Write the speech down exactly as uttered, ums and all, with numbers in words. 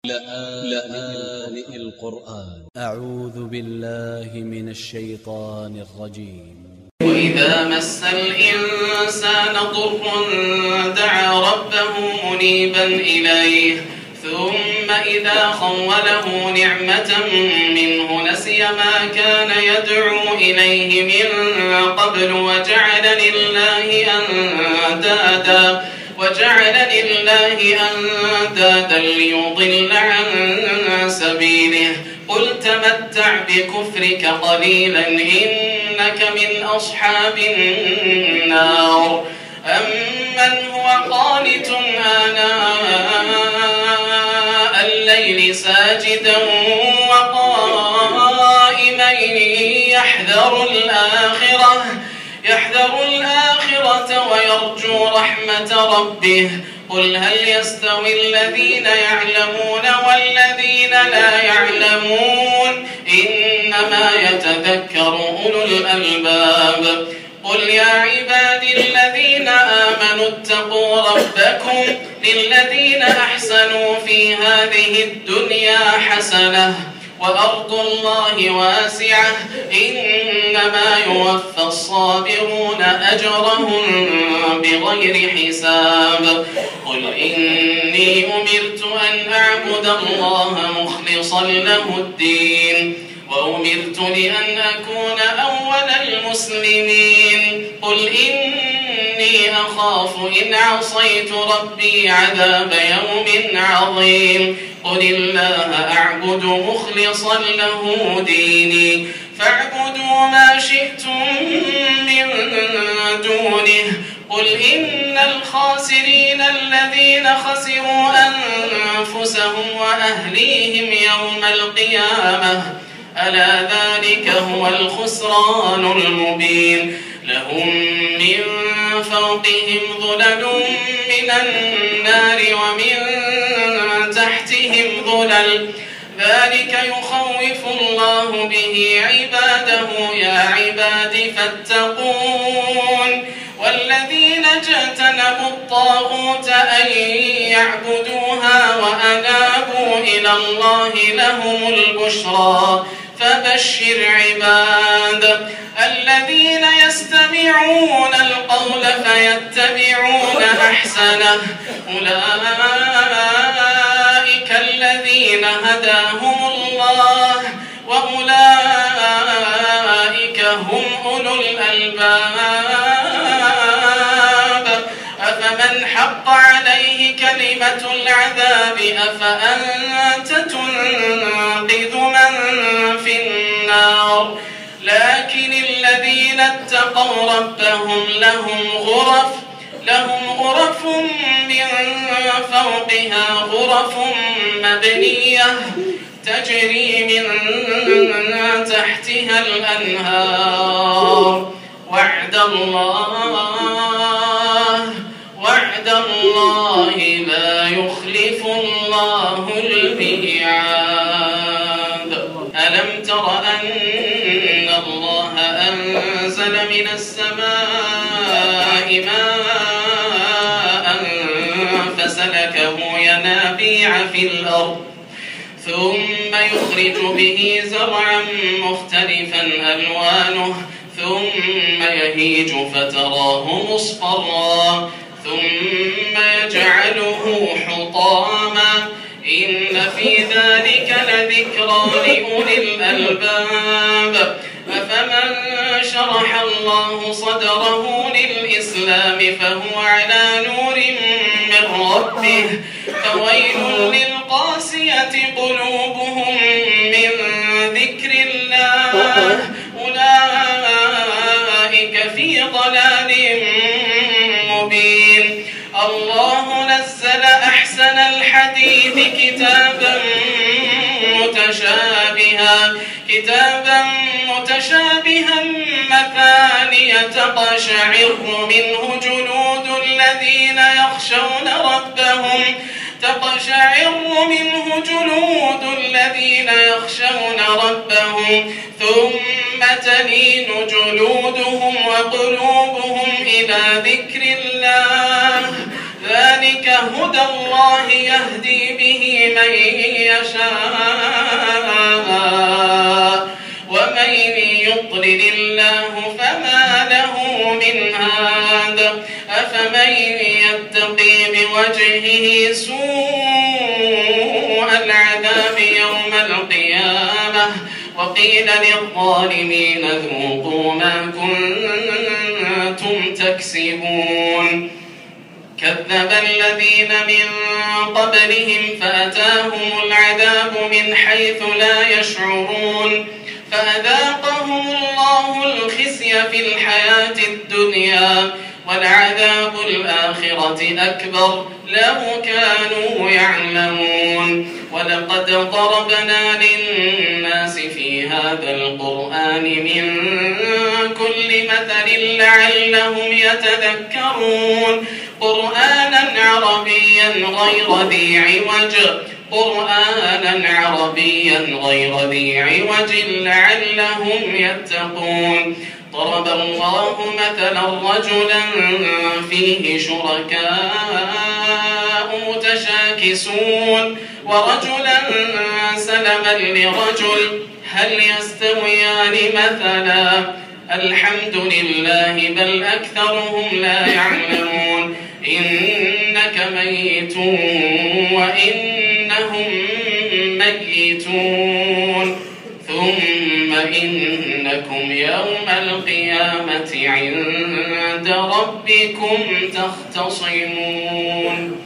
لآن القرآن أ ع و ذ ب ا ل ل ه من ا ل ش ي ط ا ن ا ل ج ي م وإذا مس الإنسان ضر دعا ربه منيبا إليه ثم إذا خوله نعمة منه نسي ما كان يدعو إليه من قبل وجعل لله أندادا وجعل لله أندادا ليضل عن سبيله قل تمتع بكفرك قليلا إنك من أصحاب النار أمن هو قانت آناء الليل ساجدا وقائما يحذر الآخرة يحذر الآخرة ويرجو رحمة ربه قل هل يستوي الذين يعلمون والذين لا يعلمون إنما يتذكر أولو الألباب قل يا عبادي الذين آمنوا اتقوا ربكم للذين أحسنوا في هذه الدنيا حسنة وأرض الله واسعة إنما يوفى الصابرون أجرهم بغير حساب قل إني أمرت أن أعبد الله مخلصا له الدين وأمرت لأن أكون أول المسلمين قل إني أخاف إن عصيت ربي عذاب يوم عظيم قل الله أعبد مخلصا له ديني فاعبدوا ما شئتم من دونه قل إن الخاسرين الذين خسروا أنفسهم وأهليهم يوم القيامة ألا ذلك هو الخسران المبين لهم من فوقهم ظلل من النار ومن تحتهم ظلل ذلك يخوف الله به عباده يا عباد فاتقون والذين اجتنبوا الطاغوت أن يعبدوها وأنابوا إلى الله لهم البشرى فبشر عباد الذين يستمعون القول فيتبعون أحسنه أولئك الذين هداهم الله وأولئك هم أولو الألباب أفمن حق عليه كلمة العذاب أفأنت تنقذ من في النار لكن الذين اتقوا ربهم لهم غرف لهم غرف من فوقها غرف مبنية تجري من تحتها الأنهار وعد الله وعد الله لا يخلف الله الميعاد ألم تر أن الله أنزل من السماء ماء فسلكه ينابيع في الأرض ثم يخرج به زرعا مختلفا ألوانه ثم يهيج فتراه مصفرا ثم يجعله حطاما إن في ذلك لذكرى لأولي الألباب أفمن شرح الله صدره للإسلام فهو على نور من ربه فويل للقاسية قلوبهم من ذكر الله أولئك في ضلال مبين الله نزل أحسن الحديث كتابا متشابها كتابا متشابها مثانية تقشعر منه جلود الذين يخشون ربهم تقشعر منه جلود الذين يخشون ربهم ثم تلين جلودهم وقلوبهم إلى ذكر الله ذلك هدى الله يهدي به من يشاء ومن يضلل الله فما له من هاد أفمن يتقي بوجهه سوء العذاب يوم القيامة وقيل للظالمين ذوقوا ما كنتم تكسبون كذب الذين من قبلهم فأتاهم العذاب من حيث لا يشعرون فأذاقهم الله الخزي في الحياة الدنيا ولعذاب الآخرة أكبر لو كانوا يعلمون ولقد ضربنا للناس في هذا القرآن من كل مثل لعلهم يتذكرون قرآنا عربيا غير ذي عوج قرآنا عربيا غير ذي عوج لعلهم يتقون ضرب الله مثلا رجلا فيه شركاء متشاكسون ورجلا سلما لرجل هل يستويان مثلا الحمد لله بل أكثرهم لا يعلمون إنك ميت وإنهم ميتون ثم إنكم يوم القيامة عند ربكم تختصمون